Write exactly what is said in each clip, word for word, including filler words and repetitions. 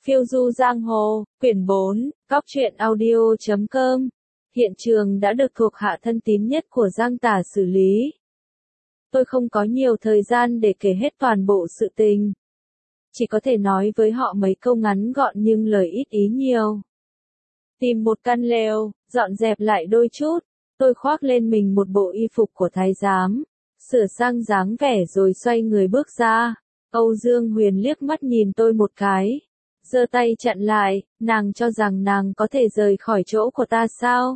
Phiêu du giang hồ, quyển bốn, góc truyện audio chấm com. Hiện trường đã được thuộc hạ thân tín nhất của Giang Tả xử lý. Tôi không có nhiều thời gian để kể hết toàn bộ sự tình. Chỉ có thể nói với họ mấy câu ngắn gọn nhưng lời ít ý nhiều. Tìm một căn lều, dọn dẹp lại đôi chút. Tôi khoác lên mình một bộ y phục của thái giám, sửa sang dáng vẻ rồi xoay người bước ra. Âu Dương Huyền liếc mắt nhìn tôi một cái, giơ tay chặn lại. Nàng cho rằng nàng có thể rời khỏi chỗ của ta sao?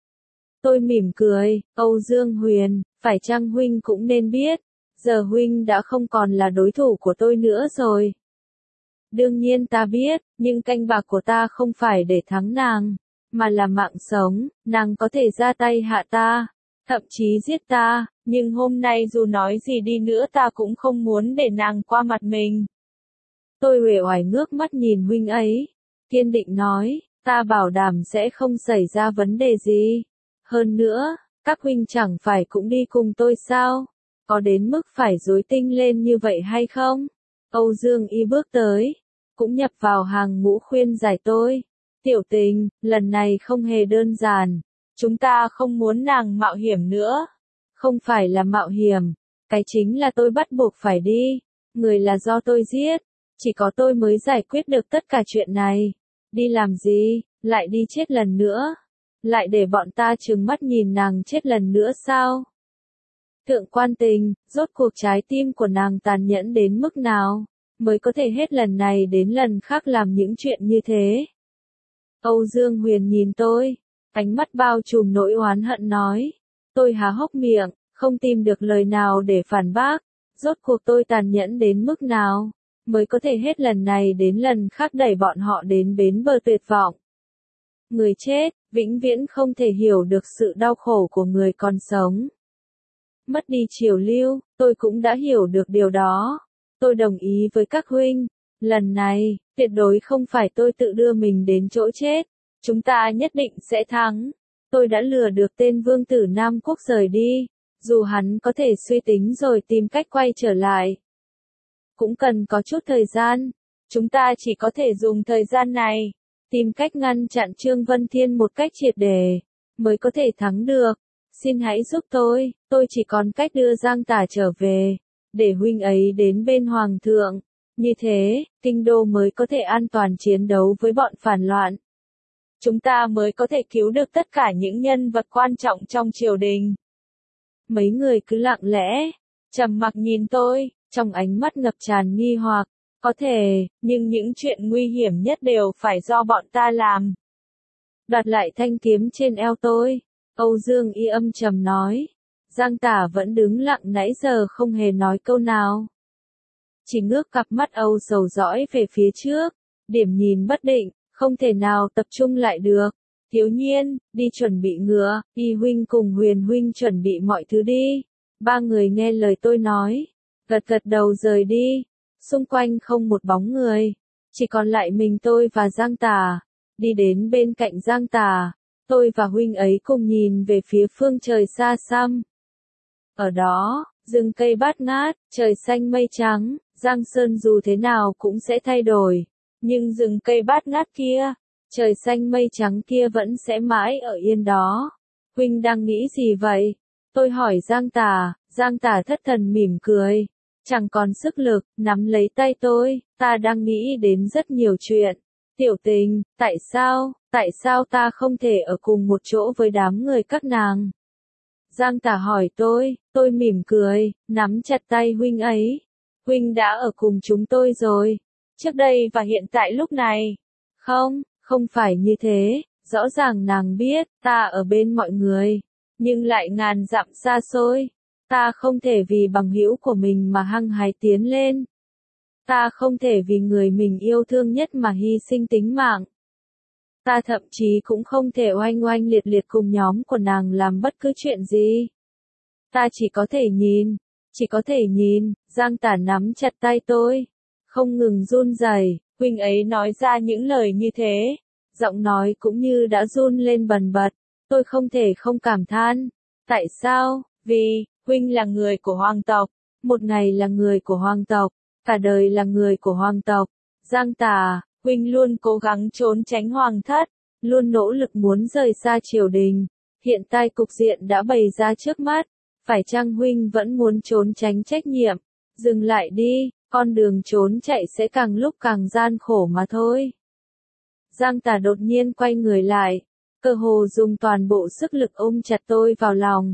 Tôi mỉm cười. Âu Dương Huyền, phải chăng huynh cũng nên biết, giờ huynh đã không còn là đối thủ của tôi nữa rồi. Đương nhiên ta biết, nhưng canh bạc của ta không phải để thắng nàng, mà là mạng sống. Nàng có thể ra tay hạ ta, thậm chí giết ta, nhưng hôm nay dù nói gì đi nữa ta cũng không muốn để nàng qua mặt mình. Tôi uể oải ngước mắt nhìn huynh ấy, kiên định nói, ta bảo đảm sẽ không xảy ra vấn đề gì. Hơn nữa, các huynh chẳng phải cũng đi cùng tôi sao? Có đến mức phải rối tinh lên như vậy hay không? Âu Dương Y bước tới, cũng nhập vào hàng ngũ khuyên giải tôi. Tiểu Tình, lần này không hề đơn giản. Chúng ta không muốn nàng mạo hiểm nữa. Không phải là mạo hiểm, cái chính là tôi bắt buộc phải đi. Người là do tôi giết, chỉ có tôi mới giải quyết được tất cả chuyện này. Đi làm gì, lại đi chết lần nữa? Lại để bọn ta trừng mắt nhìn nàng chết lần nữa sao? Thượng Quan Tình, rốt cuộc trái tim của nàng tàn nhẫn đến mức nào, mới có thể hết lần này đến lần khác làm những chuyện như thế? Âu Dương Huyền nhìn tôi, ánh mắt bao trùm nỗi oán hận nói. Tôi há hốc miệng, không tìm được lời nào để phản bác. Rốt cuộc tôi tàn nhẫn đến mức nào, mới có thể hết lần này đến lần khác đẩy bọn họ đến bến bờ tuyệt vọng? Người chết, vĩnh viễn không thể hiểu được sự đau khổ của người còn sống. Mất đi triều lưu, tôi cũng đã hiểu được điều đó. Tôi đồng ý với các huynh, lần này, tuyệt đối không phải tôi tự đưa mình đến chỗ chết. Chúng ta nhất định sẽ thắng. Tôi đã lừa được tên vương tử Nam Quốc rời đi, dù hắn có thể suy tính rồi tìm cách quay trở lại. Cũng cần có chút thời gian. Chúng ta chỉ có thể dùng thời gian này, tìm cách ngăn chặn Trương Vân Thiên một cách triệt để, mới có thể thắng được. Xin hãy giúp tôi, tôi chỉ còn cách đưa Giang Tả trở về, để huynh ấy đến bên Hoàng thượng. Như thế, kinh đô mới có thể an toàn chiến đấu với bọn phản loạn. Chúng ta mới có thể cứu được tất cả những nhân vật quan trọng trong triều đình. Mấy người cứ lặng lẽ, trầm mặc nhìn tôi, trong ánh mắt ngập tràn nghi hoặc. Có thể, nhưng những chuyện nguy hiểm nhất đều phải do bọn ta làm. Đoạt lại thanh kiếm trên eo tôi, Âu Dương Y âm trầm nói. Giang Tả vẫn đứng lặng nãy giờ không hề nói câu nào. Chỉ ngước cặp mắt âu sầu dõi về phía trước, điểm nhìn bất định, không thể nào tập trung lại được. Thiếu nhiên, đi chuẩn bị ngựa, Y huynh cùng Huyền huynh chuẩn bị mọi thứ đi. Ba người nghe lời tôi nói, gật gật đầu rời đi. Xung quanh không một bóng người, chỉ còn lại mình tôi và Giang Tả. Đi đến bên cạnh Giang Tả, tôi và huynh ấy cùng nhìn về phía phương trời xa xăm. Ở đó, rừng cây bát ngát, trời xanh mây trắng. Giang Sơn dù thế nào cũng sẽ thay đổi, nhưng rừng cây bát ngát kia, trời xanh mây trắng kia vẫn sẽ mãi ở yên đó. Huynh đang nghĩ gì vậy? Tôi hỏi Giang Tả. Giang Tả thất thần mỉm cười, chẳng còn sức lực, nắm lấy tay tôi. Ta đang nghĩ đến rất nhiều chuyện. Tiểu Tình, tại sao, tại sao ta không thể ở cùng một chỗ với đám người các nàng? Giang Tả hỏi tôi. Tôi mỉm cười, nắm chặt tay huynh ấy. Huynh đã ở cùng chúng tôi rồi, trước đây và hiện tại lúc này. Không, không phải như thế, rõ ràng nàng biết, ta ở bên mọi người, nhưng lại ngàn dặm xa xôi. Ta không thể vì bằng hữu của mình mà hăng hái tiến lên. Ta không thể vì người mình yêu thương nhất mà hy sinh tính mạng. Ta thậm chí cũng không thể oanh oanh liệt liệt cùng nhóm của nàng làm bất cứ chuyện gì. Ta chỉ có thể nhìn, chỉ có thể nhìn. Giang Tả nắm chặt tay tôi, không ngừng run rẩy. Huynh ấy nói ra những lời như thế, giọng nói cũng như đã run lên bần bật. Tôi không thể không cảm than. Tại sao? Vì, huynh là người của hoàng tộc, một ngày là người của hoàng tộc, cả đời là người của hoàng tộc. Giang Tả, Huynh luôn cố gắng trốn tránh hoàng thất, luôn nỗ lực muốn rời xa triều đình. Hiện tại cục diện đã bày ra trước mắt, phải chăng Huynh vẫn muốn trốn tránh trách nhiệm? Dừng lại đi, con đường trốn chạy sẽ càng lúc càng gian khổ mà thôi. Giang Tả đột nhiên quay người lại, cơ hồ dùng toàn bộ sức lực ôm chặt tôi vào lòng.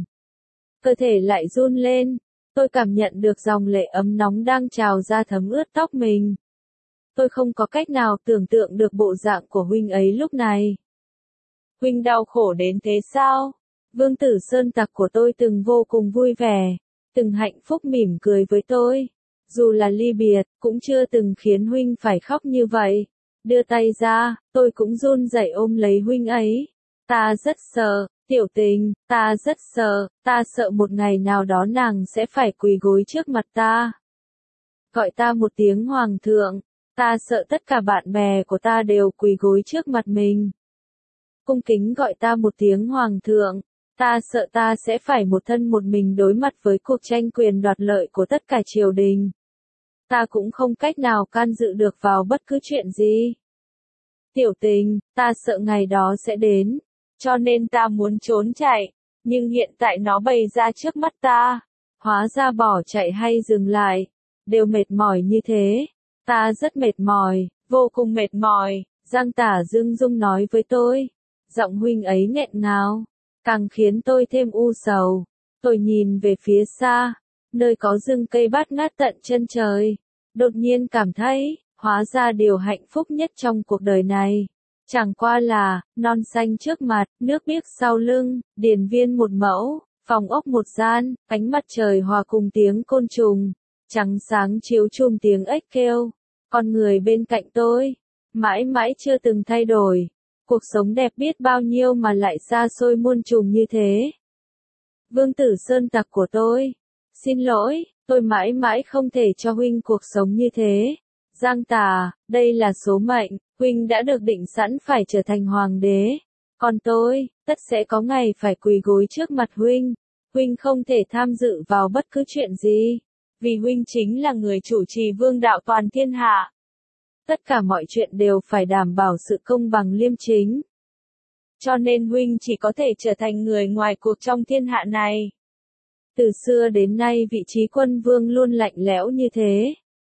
Cơ thể lại run lên, tôi cảm nhận được dòng lệ ấm nóng đang trào ra thấm ướt tóc mình. Tôi không có cách nào tưởng tượng được bộ dạng của Huynh ấy lúc này. Huynh đau khổ đến thế sao? Vương Tử Sơn Tặc của tôi từng vô cùng vui vẻ, từng hạnh phúc mỉm cười với tôi. Dù là ly biệt, cũng chưa từng khiến Huynh phải khóc như vậy. Đưa tay ra, tôi cũng run rẩy ôm lấy Huynh ấy. Ta rất sợ, Tiểu Tình, ta rất sợ, ta sợ một ngày nào đó nàng sẽ phải quỳ gối trước mặt ta. Gọi ta một tiếng Hoàng thượng, ta sợ tất cả bạn bè của ta đều quỳ gối trước mặt mình. Cung kính gọi ta một tiếng Hoàng thượng, ta sợ ta sẽ phải một thân một mình đối mặt với cuộc tranh quyền đoạt lợi của tất cả triều đình. Ta cũng không cách nào can dự được vào bất cứ chuyện gì. Tiểu Tình, ta sợ ngày đó sẽ đến, cho nên ta muốn trốn chạy, nhưng hiện tại nó bày ra trước mắt ta. Hóa ra bỏ chạy hay dừng lại, đều mệt mỏi như thế. Ta rất mệt mỏi, vô cùng mệt mỏi, Giang Tả dưng dưng nói với tôi. Giọng Huynh ấy nghẹn ngào, càng khiến tôi thêm u sầu. Tôi nhìn về phía xa, nơi có rừng cây bát ngát tận chân trời. Đột nhiên cảm thấy, hóa ra điều hạnh phúc nhất trong cuộc đời này. Chẳng qua là, non xanh trước mặt, nước biếc sau lưng, điền viên một mẫu, phòng ốc một gian, ánh mặt trời hòa cùng tiếng côn trùng, trắng sáng chiếu chùm tiếng ếch kêu. Con người bên cạnh tôi, mãi mãi chưa từng thay đổi. Cuộc sống đẹp biết bao nhiêu mà lại xa xôi muôn trùng như thế. Vương Tử Sơn Tặc của tôi, xin lỗi, tôi mãi mãi không thể cho Huynh cuộc sống như thế. Giang Tả, đây là số mệnh, Huynh đã được định sẵn phải trở thành hoàng đế. Còn tôi, tất sẽ có ngày phải quỳ gối trước mặt Huynh. Huynh không thể tham dự vào bất cứ chuyện gì, vì Huynh chính là người chủ trì vương đạo toàn thiên hạ. Tất cả mọi chuyện đều phải đảm bảo sự công bằng liêm chính. Cho nên Huynh chỉ có thể trở thành người ngoài cuộc trong thiên hạ này. Từ xưa đến nay vị trí quân vương luôn lạnh lẽo như thế.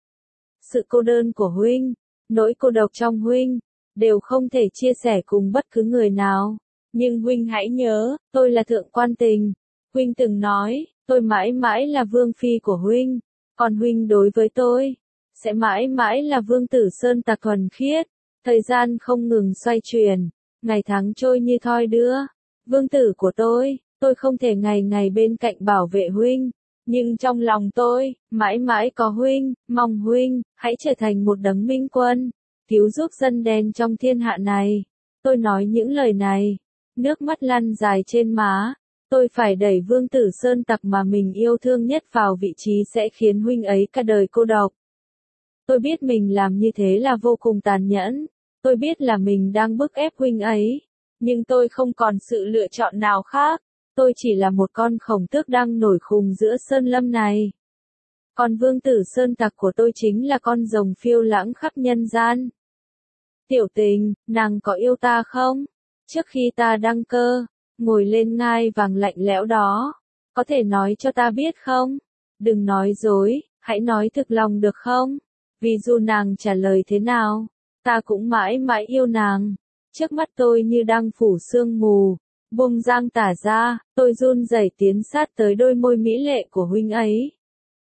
Sự cô đơn của Huynh, nỗi cô độc trong Huynh, đều không thể chia sẻ cùng bất cứ người nào. Nhưng Huynh hãy nhớ, tôi là thượng quan tình. Huynh từng nói, tôi mãi mãi là vương phi của Huynh. Còn Huynh đối với tôi, sẽ mãi mãi là Vương Tử Sơn Tặc thuần khiết. Thời gian không ngừng xoay chuyển, ngày tháng trôi như thoi đưa. Vương tử của tôi, tôi không thể ngày ngày bên cạnh bảo vệ Huynh. Nhưng trong lòng tôi, mãi mãi có Huynh, mong Huynh, hãy trở thành một đấng minh quân, cứu giúp dân đen trong thiên hạ này. Tôi nói những lời này, nước mắt lăn dài trên má. Tôi phải đẩy Vương Tử Sơn Tặc mà mình yêu thương nhất vào vị trí sẽ khiến Huynh ấy cả đời cô độc. Tôi biết mình làm như thế là vô cùng tàn nhẫn. Tôi biết là mình đang bức ép Huynh ấy. Nhưng tôi không còn sự lựa chọn nào khác. Tôi chỉ là một con khổng tước đang nổi khùng giữa sơn lâm này. Còn Vương Tử Sơn Tặc của tôi chính là con rồng phiêu lãng khắp nhân gian. Tiểu Tình, nàng có yêu ta không? Trước khi ta đăng cơ, ngồi lên ngai vàng lạnh lẽo đó, có thể nói cho ta biết không? Đừng nói dối, hãy nói thực lòng được không? Vì dù nàng trả lời thế nào, ta cũng mãi mãi yêu nàng. Trước mắt tôi như đang phủ sương mù, buông Giang Tả ra, tôi run rẩy tiến sát tới đôi môi mỹ lệ của Huynh ấy.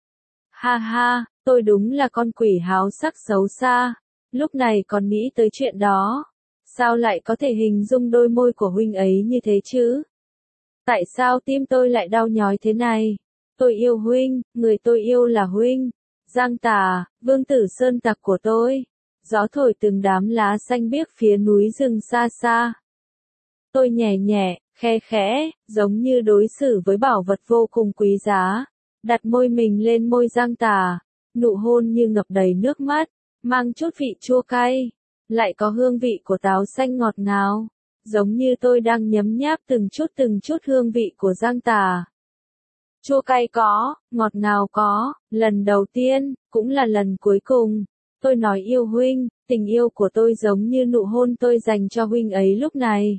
Ha ha, tôi đúng là con quỷ háo sắc xấu xa, lúc này còn nghĩ tới chuyện đó. Sao lại có thể hình dung đôi môi của Huynh ấy như thế chứ? Tại sao tim tôi lại đau nhói thế này? Tôi yêu Huynh, người tôi yêu là Huynh. Giang Tả, Vương Tử Sơn Tặc của tôi. Gió thổi từng đám lá xanh biếc phía núi rừng xa xa. Tôi nhẹ nhẹ, khe khẽ, giống như đối xử với bảo vật vô cùng quý giá. Đặt môi mình lên môi Giang Tả, nụ hôn như ngập đầy nước mắt, mang chút vị chua cay, lại có hương vị của táo xanh ngọt ngào, giống như tôi đang nhấm nháp từng chút từng chút hương vị của Giang Tả. Chua cay có, ngọt ngào có, lần đầu tiên, cũng là lần cuối cùng. Tôi nói yêu huynh, tình yêu của tôi giống như nụ hôn tôi dành cho huynh ấy lúc này.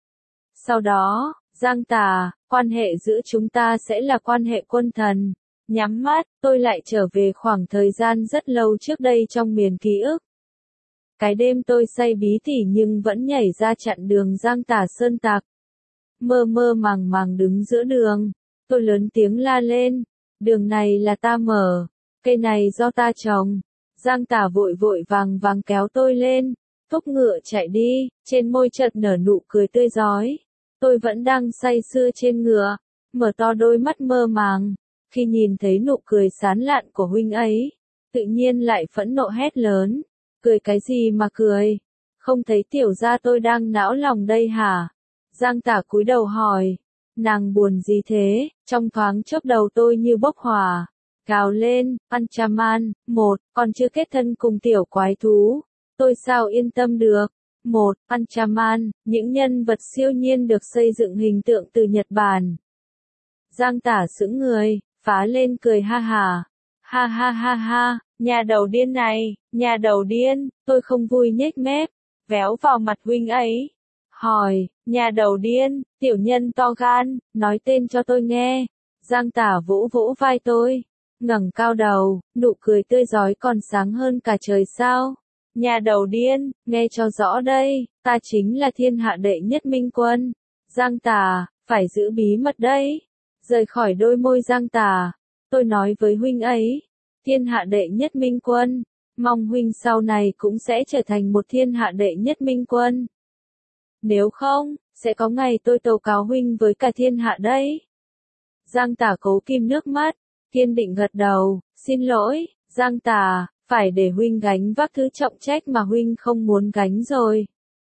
Sau đó, Giang Tà, quan hệ giữa chúng ta sẽ là quan hệ quân thần. Nhắm mắt, tôi lại trở về khoảng thời gian rất lâu trước đây trong miền ký ức. Cái đêm tôi say bí tỉ nhưng vẫn nhảy ra chặn đường Giang Tà sơn tặc. Mơ mơ màng màng đứng giữa đường, tôi lớn tiếng la lên, đường này là ta mở, cây này do ta trồng. Giang Tà vội vội vàng vàng kéo tôi lên, thúc ngựa chạy đi, trên môi chợt nở nụ cười tươi rói. Tôi vẫn đang say sưa trên ngựa, mở to đôi mắt mơ màng, khi nhìn thấy nụ cười sán lạn của huynh ấy, tự nhiên lại phẫn nộ hét lớn, cười cái gì mà cười, không thấy tiểu gia tôi đang não lòng đây hả? Giang Tả cúi đầu hỏi, nàng buồn gì thế, trong thoáng chốc đầu tôi như bốc hỏa, gào lên, Panchaman, một, còn chưa kết thân cùng tiểu quái thú, tôi sao yên tâm được. Một, Panchaman, những nhân vật siêu nhiên được xây dựng hình tượng từ Nhật Bản. Giang Tả sững người, phá lên cười ha ha, ha ha ha ha, nhà đầu điên này, nhà đầu điên, tôi không vui nhếch mép, véo vào mặt huynh ấy. Hỏi, nhà đầu điên, tiểu nhân to gan, nói tên cho tôi nghe. Giang Tả vỗ vỗ vai tôi, ngẩng cao đầu, nụ cười tươi rói còn sáng hơn cả trời sao. Nhà đầu điên, nghe cho rõ đây, ta chính là thiên hạ đệ nhất minh quân. Giang Tả, phải giữ bí mật đấy. Rời khỏi đôi môi Giang Tả, tôi nói với huynh ấy, thiên hạ đệ nhất minh quân, mong huynh sau này cũng sẽ trở thành một thiên hạ đệ nhất minh quân. Nếu không, sẽ có ngày tôi tố cáo huynh với cả thiên hạ đấy. Giang Tả cố kìm nước mắt, kiên định gật đầu, xin lỗi, Giang Tả, phải để huynh gánh vác thứ trọng trách mà huynh không muốn gánh rồi.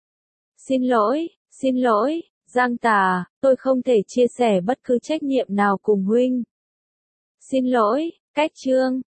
Xin lỗi, xin lỗi, Giang Tả, tôi không thể chia sẻ bất cứ trách nhiệm nào cùng huynh. Xin lỗi, cách chương.